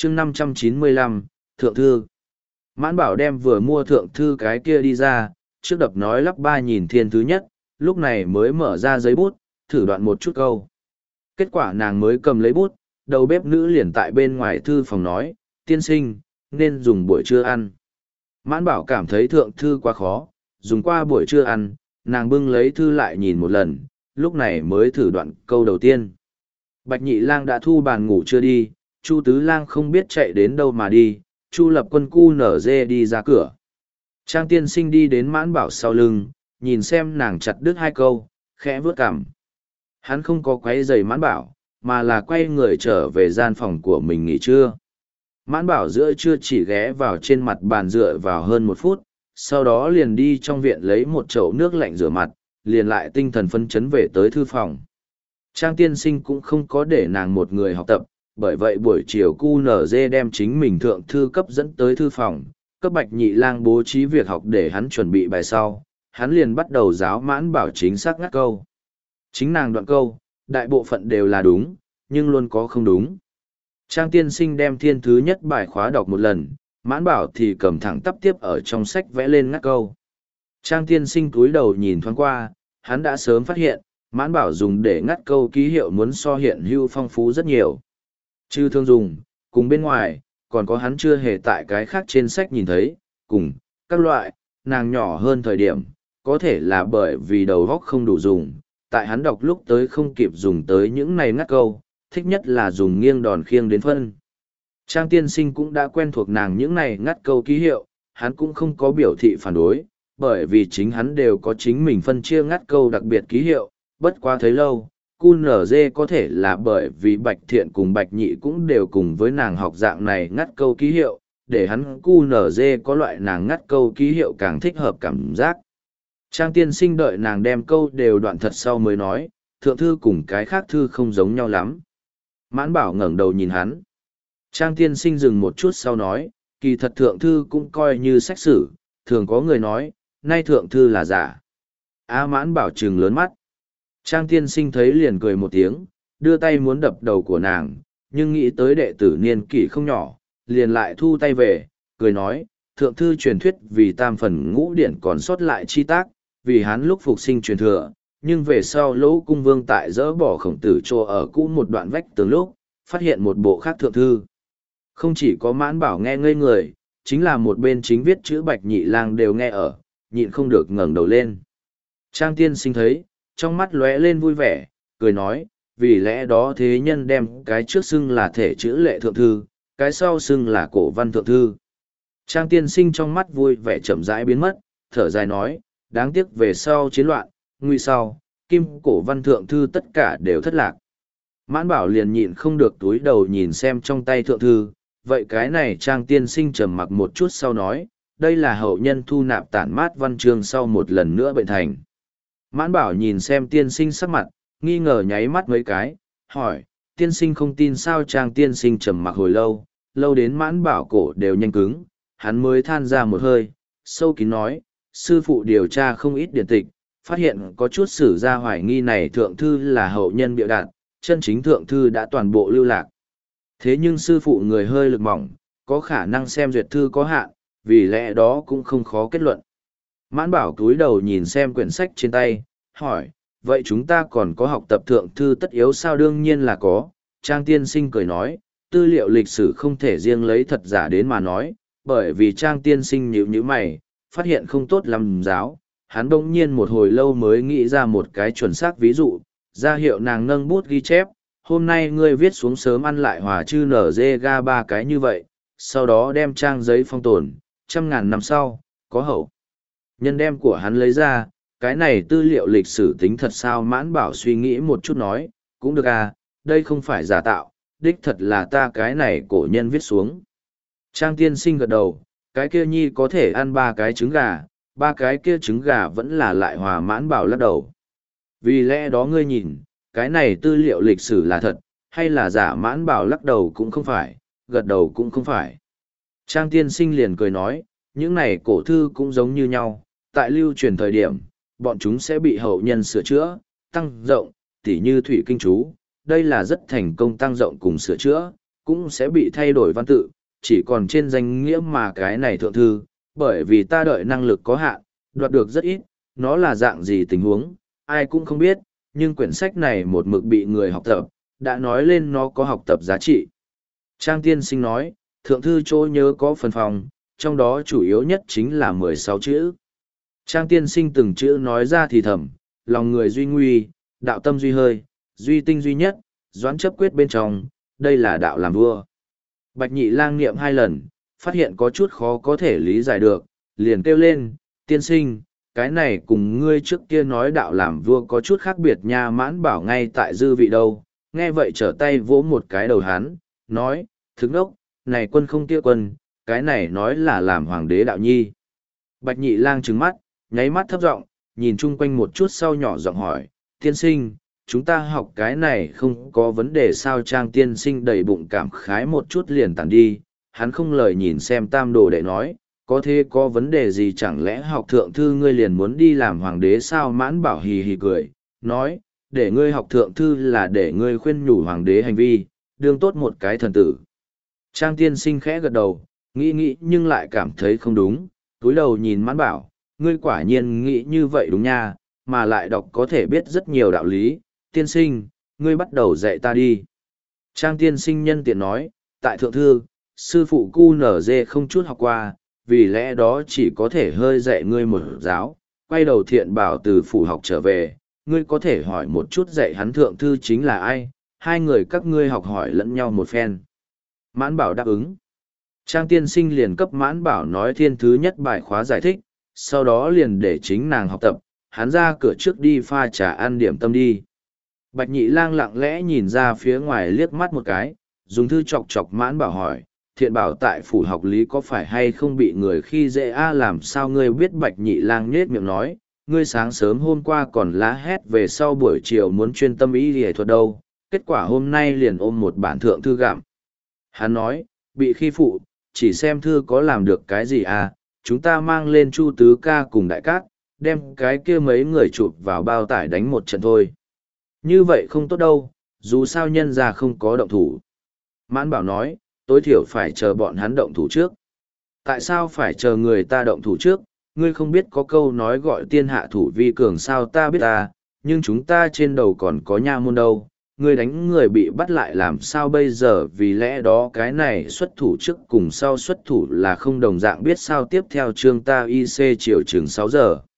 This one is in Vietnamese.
chương 595, Thượng Thư. Mãn Bảo đem vừa mua Thượng Thư cái kia đi ra, trước đập nói lắp ba nhìn thiên thứ nhất, lúc này mới mở ra giấy bút, thử đoạn một chút câu. Kết quả nàng mới cầm lấy bút, đầu bếp nữ liền tại bên ngoài thư phòng nói, tiên sinh, nên dùng buổi trưa ăn. Mãn Bảo cảm thấy Thượng Thư quá khó, dùng qua buổi trưa ăn, nàng bưng lấy thư lại nhìn một lần, lúc này mới thử đoạn câu đầu tiên. Bạch Nhị Lang đã thu bàn ngủ chưa đi, Chu Tứ Lang không biết chạy đến đâu mà đi, Chu Lập Quân cu nở dê đi ra cửa. Trang tiên sinh đi đến Mãn Bảo sau lưng, nhìn xem nàng chặt đứt hai câu, khẽ vướt cằm. Hắn không có quấy giày Mãn Bảo, mà là quay người trở về gian phòng của mình nghỉ trưa. Mãn Bảo giữa trưa chỉ ghé vào trên mặt bàn dựa vào hơn một phút, sau đó liền đi trong viện lấy một chậu nước lạnh rửa mặt, liền lại tinh thần phấn chấn về tới thư phòng. Trang tiên sinh cũng không có để nàng một người học tập, bởi vậy buổi chiều QNZ đem chính mình thượng thư cấp dẫn tới thư phòng, cấp Bạch Nhị Lang bố trí việc học để hắn chuẩn bị bài sau, hắn liền bắt đầu giáo Mãn Bảo chính xác ngắt câu. Chính nàng đoạn câu, đại bộ phận đều là đúng, nhưng luôn có không đúng. Trang tiên sinh đem thiên thứ nhất bài khóa đọc một lần, Mãn Bảo thì cầm thẳng tắp tiếp ở trong sách vẽ lên ngắt câu. Trang tiên sinh cúi đầu nhìn thoáng qua, hắn đã sớm phát hiện, Mãn Bảo dùng để ngắt câu ký hiệu muốn so hiện hữu phong phú rất nhiều. Chứ thương dùng, cùng bên ngoài, còn có hắn chưa hề tại cái khác trên sách nhìn thấy, cùng, các loại, nàng nhỏ hơn thời điểm, có thể là bởi vì đầu góc không đủ dùng, tại hắn đọc lúc tới không kịp dùng tới những này ngắt câu, thích nhất là dùng nghiêng đòn khiêng đến phân. Trang tiên sinh cũng đã quen thuộc nàng những này ngắt câu ký hiệu, hắn cũng không có biểu thị phản đối, bởi vì chính hắn đều có chính mình phân chia ngắt câu đặc biệt ký hiệu, bất quá thấy lâu. QNZ có thể là bởi vì Bạch Thiện cùng Bạch Nhị cũng đều cùng với nàng học dạng này ngắt câu ký hiệu, để hắn QNZ có loại nàng ngắt câu ký hiệu càng thích hợp cảm giác. Trang tiên sinh đợi nàng đem câu đều đoạn thật sau mới nói, thượng thư cùng cái khác thư không giống nhau lắm. Mãn Bảo ngẩng đầu nhìn hắn. Trang tiên sinh dừng một chút sau nói, kỳ thật thượng thư cũng coi như sách sử, thường có người nói, nay thượng thư là giả. Mãn Bảo trừng lớn mắt. Trang tiên sinh thấy liền cười một tiếng, đưa tay muốn đập đầu của nàng, nhưng nghĩ tới đệ tử niên kỷ không nhỏ, liền lại thu tay về, cười nói, thượng thư truyền thuyết vì tam phần ngũ điển còn sót lại chi tác, vì hắn lúc phục sinh truyền thừa, nhưng về sau Lỗ Cung Vương tại dỡ bỏ Khổng Tử trô ở cũ một đoạn vách tường lúc, phát hiện một bộ khác thượng thư. Không chỉ có Mãn Bảo nghe ngây người, chính là một bên chính viết chữ Bạch Nhị Lang đều nghe ở, nhịn không được ngẩng đầu lên. Trang tiên sinh thấy, trong mắt lóe lên vui vẻ, cười nói, vì lẽ đó thế nhân đem cái trước xưng là thể chữ lệ thượng thư, cái sau xưng là cổ văn thượng thư. Trang tiên sinh trong mắt vui vẻ chậm rãi biến mất, thở dài nói, đáng tiếc về sau chiến loạn, nguy sau, kim cổ văn thượng thư tất cả đều thất lạc. Mãn Bảo liền nhịn không được túi đầu nhìn xem trong tay thượng thư, vậy cái này Trang tiên sinh trầm mặc một chút sau nói, đây là hậu nhân thu nạp tản mát văn chương sau một lần nữa bệnh thành. Mãn Bảo nhìn xem tiên sinh sắc mặt, nghi ngờ nháy mắt mấy cái, hỏi, tiên sinh không tin sao? Trang tiên sinh trầm mặc hồi lâu, lâu đến Mãn Bảo cổ đều nhanh cứng, hắn mới than ra một hơi, sâu kín nói, sư phụ điều tra không ít điển tịch, phát hiện có chút sử gia hoài nghi này thượng thư là hậu nhân bịa đặt, chân chính thượng thư đã toàn bộ lưu lạc. Thế nhưng sư phụ người hơi lực mỏng, có khả năng xem duyệt thư có hạn, vì lẽ đó cũng không khó kết luận. Mãn Bảo cúi đầu nhìn xem quyển sách trên tay, hỏi, vậy chúng ta còn có học tập thượng thư tất yếu sao? Đương nhiên là có. Trang tiên sinh cười nói, tư liệu lịch sử không thể riêng lấy thật giả đến mà nói, bởi vì Trang tiên sinh nhíu mày, phát hiện không tốt lắm giáo. Hắn đông nhiên một hồi lâu mới nghĩ ra một cái chuẩn xác ví dụ, ra hiệu nàng nâng bút ghi chép, hôm nay ngươi viết xuống sớm ăn lại hòa chư nở dê ga 3 cái như vậy, sau đó đem trang giấy phong tồn, 100.000 năm sau, có hậu nhân đem của hắn lấy ra, cái này tư liệu lịch sử tính thật sao? Mãn Bảo suy nghĩ một chút nói, cũng được à, đây không phải giả tạo, đích thật là ta cái này cổ nhân viết xuống. Trang tiên sinh gật đầu, cái kia nhi có thể ăn 3 cái trứng gà, 3 cái kia trứng gà vẫn là lại hòa. Mãn Bảo lắc đầu. Vì lẽ đó ngươi nhìn, cái này tư liệu lịch sử là thật, hay là giả? Mãn Bảo lắc đầu cũng không phải, gật đầu cũng không phải. Trang tiên sinh liền cười nói, những này cổ thư cũng giống như nhau, tại lưu truyền thời điểm, bọn chúng sẽ bị hậu nhân sửa chữa, tăng rộng, tỉ như thủy kinh chú, đây là rất thành công tăng rộng cùng sửa chữa, cũng sẽ bị thay đổi văn tự, chỉ còn trên danh nghĩa mà cái này thượng thư, bởi vì ta đợi năng lực có hạn, đoạt được rất ít, nó là dạng gì tình huống, ai cũng không biết, nhưng quyển sách này một mực bị người học tập, đã nói lên nó có học tập giá trị. Trang tiên sinh nói, thượng thư chỗ nhớ có phần phòng, trong đó chủ yếu nhất chính là 16 chữ. Trang tiên sinh từng chữ nói ra thì thầm, lòng người duy nguy, đạo tâm duy hơi, duy tinh duy nhất, doãn chấp quyết bên trong, đây là đạo làm vua. Bạch Nhị Lang niệm 2 lần, phát hiện có chút khó có thể lý giải được, liền kêu lên, tiên sinh, cái này cùng ngươi trước kia nói đạo làm vua có chút khác biệt nha. Mãn Bảo ngay tại dư vị đâu, nghe vậy trở tay vỗ một cái đầu hắn, nói, thức đốc, này quân không kia quân, cái này nói là làm hoàng đế đạo nhi. Bạch Nhị Lang trừng mắt, nháy mắt thấp giọng, nhìn chung quanh một chút sau nhỏ giọng hỏi, tiên sinh, chúng ta học cái này không có vấn đề sao? Trang tiên sinh đầy bụng cảm khái một chút liền tản đi, hắn không lời nhìn xem Tam Đồ đệ nói, có thế có vấn đề gì, chẳng lẽ học thượng thư ngươi liền muốn đi làm hoàng đế sao? Mãn Bảo hì hì cười, nói, để ngươi học thượng thư là để ngươi khuyên nhủ hoàng đế hành vi, đương tốt một cái thần tử. Trang tiên sinh khẽ gật đầu, nghĩ nhưng lại cảm thấy không đúng, túi đầu nhìn Mãn Bảo, ngươi quả nhiên nghĩ như vậy đúng nha, mà lại đọc có thể biết rất nhiều đạo lý, tiên sinh, ngươi bắt đầu dạy ta đi. Trang tiên sinh nhân tiện nói, tại thượng thư, sư phụ cu nở dê không chút học qua, vì lẽ đó chỉ có thể hơi dạy ngươi một giáo, quay đầu Thiện Bảo từ phủ học trở về, ngươi có thể hỏi một chút dạy hắn thượng thư chính là ai, hai người các ngươi học hỏi lẫn nhau một phen. Mãn Bảo đáp ứng. Trang tiên sinh liền cấp Mãn Bảo nói thiên thứ nhất bài khóa giải thích, sau đó liền để chính nàng học tập, hắn ra cửa trước đi pha trà ăn điểm tâm đi. Bạch Nhị Lang lặng lẽ nhìn ra phía ngoài liếc mắt một cái, dùng thư chọc chọc Mãn Bảo hỏi, Thiện Bảo tại phủ học lý có phải hay không bị người khi dễ làm sao ngươi biết? Bạch Nhị Lang nhếch miệng nói, ngươi sáng sớm hôm qua còn lá hét về sau buổi chiều muốn chuyên tâm y y thuật đâu, kết quả hôm nay liền ôm một bản thượng thư gặm. Hắn nói, bị khi phụ, chỉ xem thư có làm được cái gì chúng ta mang lên Chu Tứ Ca cùng Đại Cát, đem cái kia mấy người chụp vào bao tải đánh một trận thôi. Như vậy không tốt đâu, dù sao nhân ra không có động thủ. Mãn Bảo nói, tối thiểu phải chờ bọn hắn động thủ trước. Tại sao phải chờ người ta động thủ trước? Ngươi không biết có câu nói gọi tiên hạ thủ vi cường sao? Ta biết nhưng chúng ta trên đầu còn có nha môn đâu. Ngươi đánh người bị bắt lại làm sao bây giờ? Vì lẽ đó cái này xuất thủ trước cùng sau xuất thủ là không đồng dạng biết sao? Tiếp theo chương ta IC chiều chừng 6 giờ.